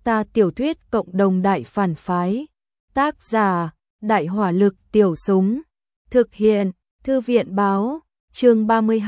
Ta tiểu thuyết cộng đồng đại phản phái. Tác giả, Đại hỏa lực tiểu súng. Thực hiện, Thư viện báo, chương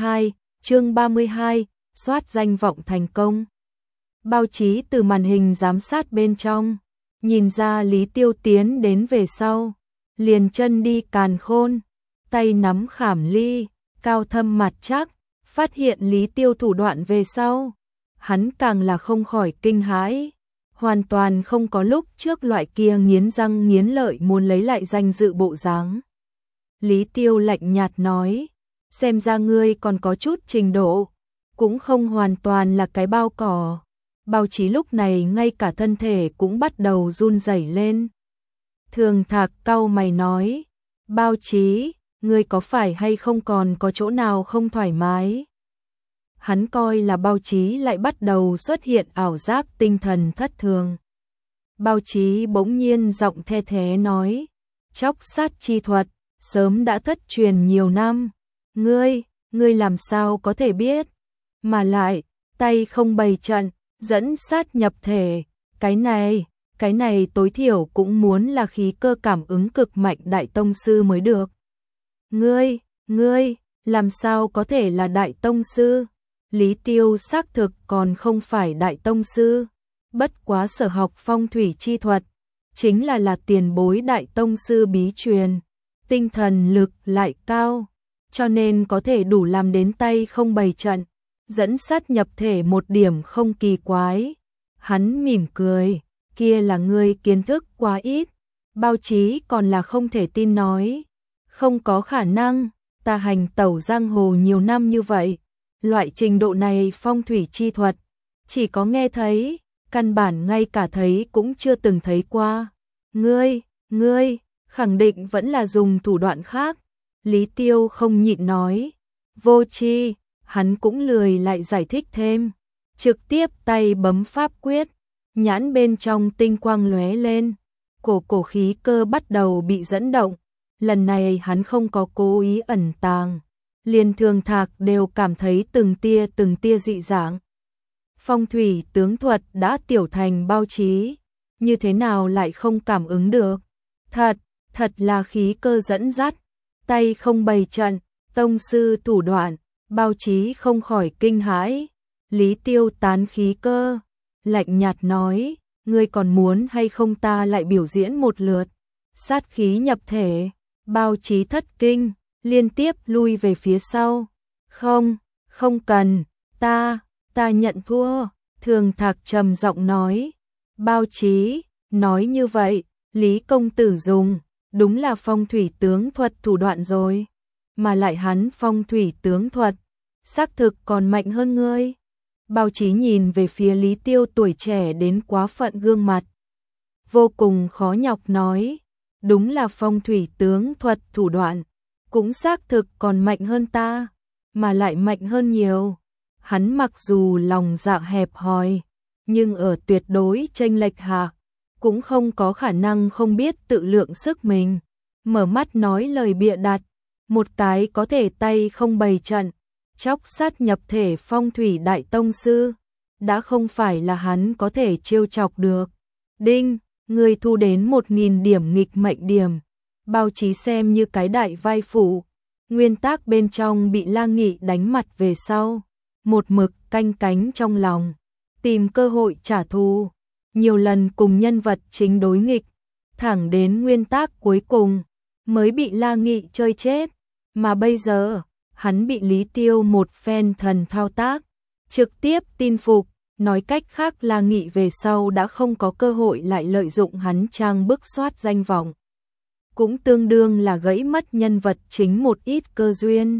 32, soát danh vọng thành công. Bao Chí từ màn hình giám sát bên trong, nhìn ra Lý Tiêu tiến đến về sau, liền chân đi càn khôn, tay nắm khảm ly, cao thâm mặt chắc, phát hiện Lý Tiêu thủ đoạn về sau. Hắn càng là không khỏi kinh hãi, hoàn toàn không có lúc trước loại kia nghiến răng nghiến lợi muốn lấy lại danh dự bộ dáng. Lý Tiêu lạnh nhạt nói, xem ra ngươi còn có chút trình độ, cũng không hoàn toàn là cái bao cỏ. Bao Chí lúc này ngay cả thân thể cũng bắt đầu run rẩy lên. Thường Thạc cau mày nói, Bao Chí, ngươi có phải hay không còn có chỗ nào không thoải mái? Hắn coi là Bao Chí lại bắt đầu xuất hiện ảo giác tinh thần thất thường. Bao Chí bỗng nhiên giọng the thế nói, chóc sát chi thuật, sớm đã thất truyền nhiều năm. Ngươi làm sao có thể biết? Mà lại, tay không bày trận, dẫn sát nhập thể, cái này tối thiểu cũng muốn là khí cơ cảm ứng cực mạnh đại tông sư mới được. Ngươi, làm sao có thể là đại tông sư? Lý Tiêu xác thực còn không phải đại tông sư, bất quá sở học phong thủy chi thuật, chính là tiền bối đại tông sư bí truyền, tinh thần lực lại cao, cho nên có thể đủ làm đến tay không bày trận, dẫn sát nhập thể một điểm không kỳ quái. Hắn mỉm cười, kia là ngươi kiến thức quá ít. Bao Chí còn là không thể tin nói, không có khả năng, ta hành tẩu giang hồ nhiều năm như vậy, loại trình độ này phong thủy chi thuật, chỉ có nghe thấy, căn bản ngay cả thấy cũng chưa từng thấy qua. Ngươi, khẳng định vẫn là dùng thủ đoạn khác. Lý Tiêu không nhịn nói, vô tri. Hắn cũng lười lại giải thích thêm, trực tiếp tay bấm pháp quyết, nhãn bên trong tinh quang lóe lên, cổ khí cơ bắt đầu bị dẫn động. Lần này hắn không có cố ý ẩn tàng, liền Thường Thạc đều cảm thấy từng tia dị dạng. Phong thủy tướng thuật đã tiểu thành Bao Chí, như thế nào lại không cảm ứng được? Thật là khí cơ dẫn dắt, tay không bày trận, tông sư thủ đoạn. Bao Chí không khỏi kinh hãi. Lý Tiêu tán khí cơ, lạnh nhạt nói, ngươi còn muốn hay không ta lại biểu diễn một lượt? Sát khí nhập thể. Bao Chí thất kinh, liên tiếp lui về phía sau. Không cần, ta nhận thua. Thường Thạc trầm giọng nói. Bao Chí, nói như vậy, Lý công tử dùng, đúng là phong thủy tướng thuật thủ đoạn rồi. Mà lại hắn phong thủy tướng thuật, xác thực còn mạnh hơn ngươi. Bao Chí nhìn về phía Lý Tiêu tuổi trẻ đến quá phận gương mặt, vô cùng khó nhọc nói, đúng là phong thủy tướng thuật thủ đoạn, cũng xác thực còn mạnh hơn ta, mà lại mạnh hơn nhiều. Hắn mặc dù lòng dạ hẹp hòi, nhưng ở tuyệt đối chênh lệch hạ, cũng không có khả năng không biết tự lượng sức mình, mở mắt nói lời bịa đặt. Một cái có thể tay không bày trận, chóc sát nhập thể phong thủy đại tông sư, đã không phải là hắn có thể trêu chọc được. Đinh, người thu đến 1000 điểm nghịch mệnh điểm. Bao Chí xem như cái đại vai phụ, nguyên tác bên trong bị La Nghị đánh mặt về sau, một mực canh cánh trong lòng, tìm cơ hội trả thù, nhiều lần cùng nhân vật chính đối nghịch, thẳng đến nguyên tác cuối cùng mới bị La Nghị chơi chết. Mà bây giờ, hắn bị Lý Tiêu một phen thần thao tác, trực tiếp tin phục, nói cách khác La Nghị về sau đã không có cơ hội lại lợi dụng hắn trang bức soát danh vọng. Cũng tương đương là gãy mất nhân vật chính một ít cơ duyên.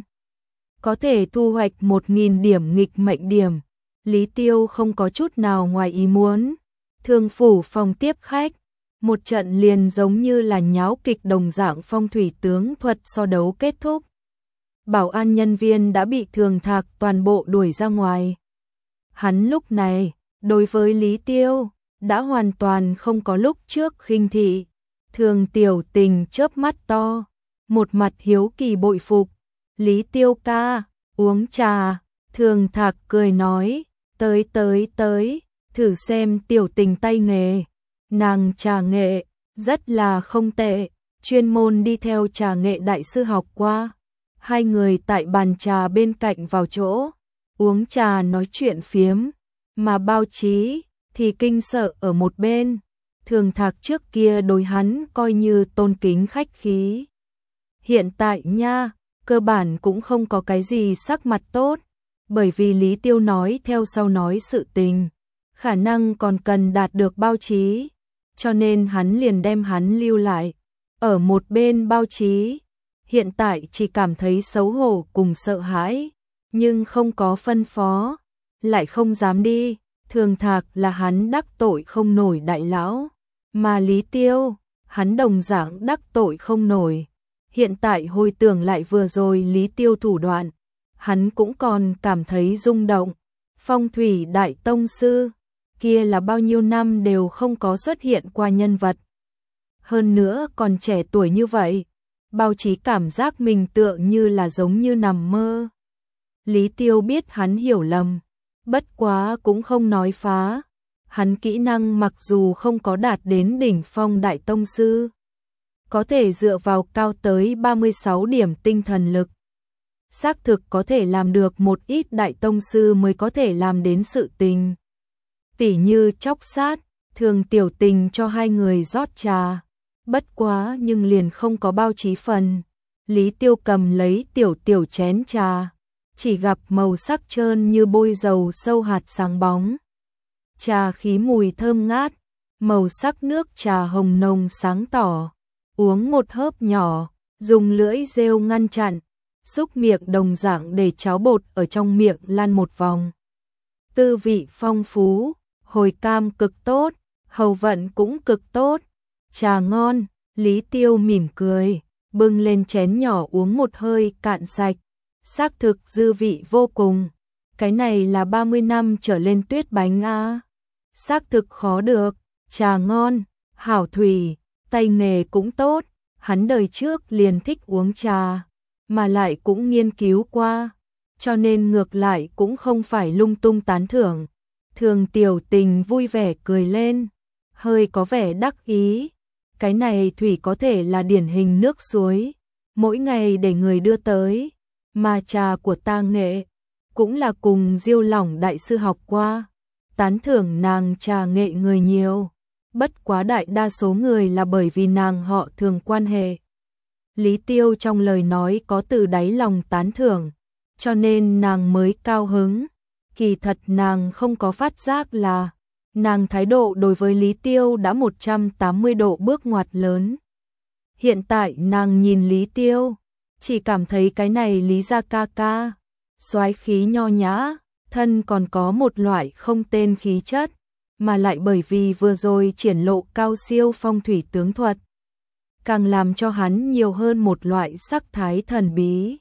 Có thể thu hoạch 1000 điểm nghịch mệnh điểm, Lý Tiêu không có chút nào ngoài ý muốn. Thường phủ phòng tiếp khách, một trận liền giống như là nháo kịch đồng dạng phong thủy tướng thuật so đấu kết thúc. Bảo an nhân viên đã bị Thường Thạc toàn bộ đuổi ra ngoài. Hắn lúc này, đối với Lý Tiêu, đã hoàn toàn không có lúc trước khinh thị. Thường Tiểu Tình chớp mắt to, một mặt hiếu kỳ bội phục. Lý Tiêu ca, uống trà. Thường Thạc cười nói, tới. thử xem Tiểu Tình tay nghề, nàng trà nghệ rất là không tệ, chuyên môn đi theo trà nghệ đại sư học qua. Hai người tại bàn trà bên cạnh vào chỗ, uống trà nói chuyện phiếm, mà Bao Chí thì kinh sợ ở một bên. Thường Thạc trước kia đối hắn coi như tôn kính khách khí. Hiện tại nha, cơ bản cũng không có cái gì sắc mặt tốt, bởi vì Lý Tiêu nói theo sau nói sự tình, khả năng còn cần đạt được Bao Chí, cho nên hắn liền đem hắn lưu lại. Ở một bên Bao Chí, hiện tại chỉ cảm thấy xấu hổ cùng sợ hãi, nhưng không có phân phó, lại không dám đi. Thường Thạc là hắn đắc tội không nổi đại lão, mà Lý Tiêu, hắn đồng dạng đắc tội không nổi. Hiện tại hồi tưởng lại vừa rồi Lý Tiêu thủ đoạn, hắn cũng còn cảm thấy rung động. Phong thủy đại tông sư, kia là bao nhiêu năm đều không có xuất hiện qua nhân vật. Hơn nữa còn trẻ tuổi như vậy, Bao Chí cảm giác mình tựa như là giống như nằm mơ. Lý Tiêu biết hắn hiểu lầm, bất quá cũng không nói phá. Hắn kỹ năng mặc dù không có đạt đến đỉnh phong đại tông sư, có thể dựa vào cao tới 36 điểm tinh thần lực, xác thực có thể làm được một ít đại tông sư mới có thể làm đến sự tình. Tỉ như chóc sát, thường Tiểu Tình cho hai người rót trà, bất quá nhưng liền không có Bao Chí phần. Lý Tiêu cầm lấy tiểu chén trà, chỉ gặp màu sắc trơn như bôi dầu sâu hạt sáng bóng. Trà khí mùi thơm ngát, màu sắc nước trà hồng nồng sáng tỏ. Uống một hớp nhỏ, dùng lưỡi rêu ngăn chặn, xúc miệng đồng dạng để cháo bột ở trong miệng lan một vòng. Tư vị phong phú, hồi cam cực tốt, hầu vận cũng cực tốt. Trà ngon, Lý Tiêu mỉm cười, bưng lên chén nhỏ uống một hơi cạn sạch. Xác thực dư vị vô cùng. Cái này là 30 năm trở lên tuyết bánh a. Xác thực khó được, trà ngon, hảo thủy, tay nghề cũng tốt. Hắn đời trước liền thích uống trà, mà lại cũng nghiên cứu qua, cho nên ngược lại cũng không phải lung tung tán thưởng. Thường Tiểu Tình vui vẻ cười lên, hơi có vẻ đắc ý. Cái này thủy có thể là điển hình nước suối, mỗi ngày để người đưa tới, mà trà của ta nghệ cũng là cùng Diêu Lỏng đại sư học qua. Tán thưởng nàng trà nghệ người nhiều, bất quá đại đa số người là bởi vì nàng họ Thường quan hệ. Lý Tiêu trong lời nói có từ đáy lòng tán thưởng, cho nên nàng mới cao hứng. Kỳ thật nàng không có phát giác là nàng thái độ đối với Lý Tiêu đã 180 độ bước ngoặt lớn. Hiện tại nàng nhìn Lý Tiêu, chỉ cảm thấy cái này Lý gia ca ca, soái khí nho nhã, thân còn có một loại không tên khí chất, mà lại bởi vì vừa rồi triển lộ cao siêu phong thủy tướng thuật, càng làm cho hắn nhiều hơn một loại sắc thái thần bí.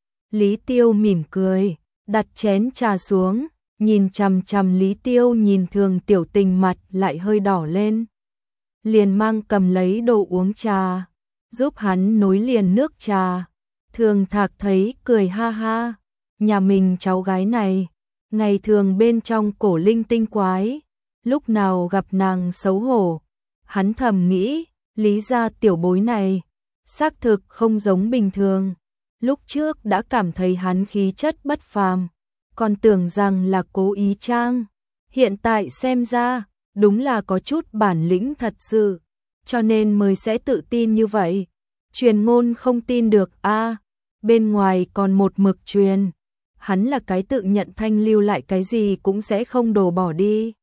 Lý Tiêu mỉm cười, đặt chén trà xuống, nhìn chằm chằm Lý Tiêu, nhìn Thường Tiểu Tình mặt lại hơi đỏ lên. Liền mang cầm lấy đồ uống trà, giúp hắn nối liền nước trà. Thường Thạc thấy cười ha ha, nhà mình cháu gái này, ngày thường bên trong cổ linh tinh quái, lúc nào gặp nàng xấu hổ. Hắn thầm nghĩ, Lý gia tiểu bối này, xác thực không giống bình thường. Lúc trước đã cảm thấy hắn khí chất bất phàm, còn tưởng rằng là cố ý trang. Hiện tại xem ra, đúng là có chút bản lĩnh thật sự, cho nên mới sẽ tự tin như vậy. Truyền ngôn không tin được a, bên ngoài còn một mực truyền. Hắn là cái tự nhận thanh lưu lại cái gì cũng sẽ không đổ bỏ đi.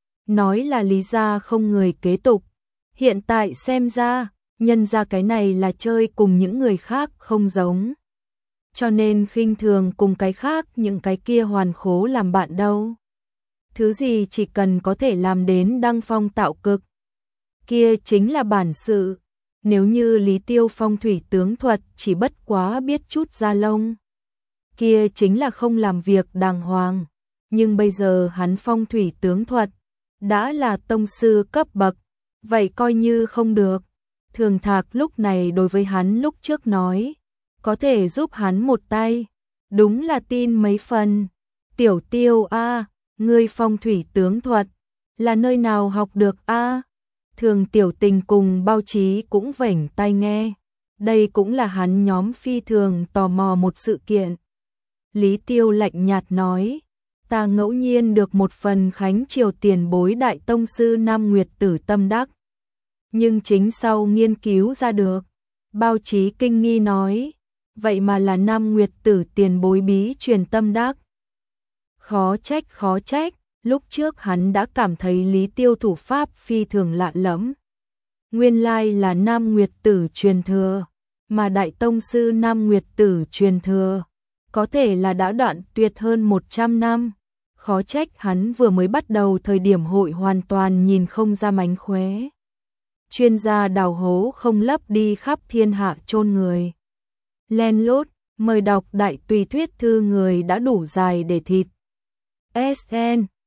Nói là Lý gia không người kế tục. Hiện tại xem ra, nhân ra cái này là chơi cùng những người khác không giống. Cho nên khinh thường cùng cái khác những cái kia hoàn khố làm bạn đâu. Thứ gì chỉ cần có thể làm đến đăng phong tạo cực, kia chính là bản sự. Nếu như Lý Tiêu phong thủy tướng thuật chỉ bất quá biết chút da lông, kia chính là không làm việc đàng hoàng. Nhưng bây giờ hắn phong thủy tướng thuật đã là tông sư cấp bậc, vậy coi như không được. Thường Thạc lúc này đối với hắn lúc trước nói, có thể giúp hắn một tay, đúng là tin mấy phần. Tiểu Tiêu a, ngươi phong thủy tướng thuật, Là nơi nào học được a? Thường Tiểu Tình cùng Bao Chí cũng vểnh tai nghe. Đây cũng là hắn nhóm phi thường tò mò một sự kiện. Lý Tiêu lạnh nhạt nói, ta ngẫu nhiên được một phần khánh triều tiền bối đại tông sư Nam Nguyệt Tử tâm đắc. Nhưng chính sau nghiên cứu ra được. Bao Chí kinh nghi nói, vậy mà là Nam Nguyệt Tử tiền bối bí truyền tâm đắc. Khó trách, lúc trước hắn đã cảm thấy Lý Tiêu thủ pháp phi thường lạ lẫm. Nguyên lai là Nam Nguyệt Tử truyền thừa, mà đại tông sư Nam Nguyệt Tử truyền thừa, có thể là đã đoạn tuyệt hơn 100 năm. Khó trách hắn vừa mới bắt đầu thời điểm hội hoàn toàn nhìn không ra mánh khóe. Chuyên gia đào hố không lấp đi khắp thiên hạ chôn người. Len lút, mời đọc đại tùy thuyết thư người đã đủ dài để thịt. SN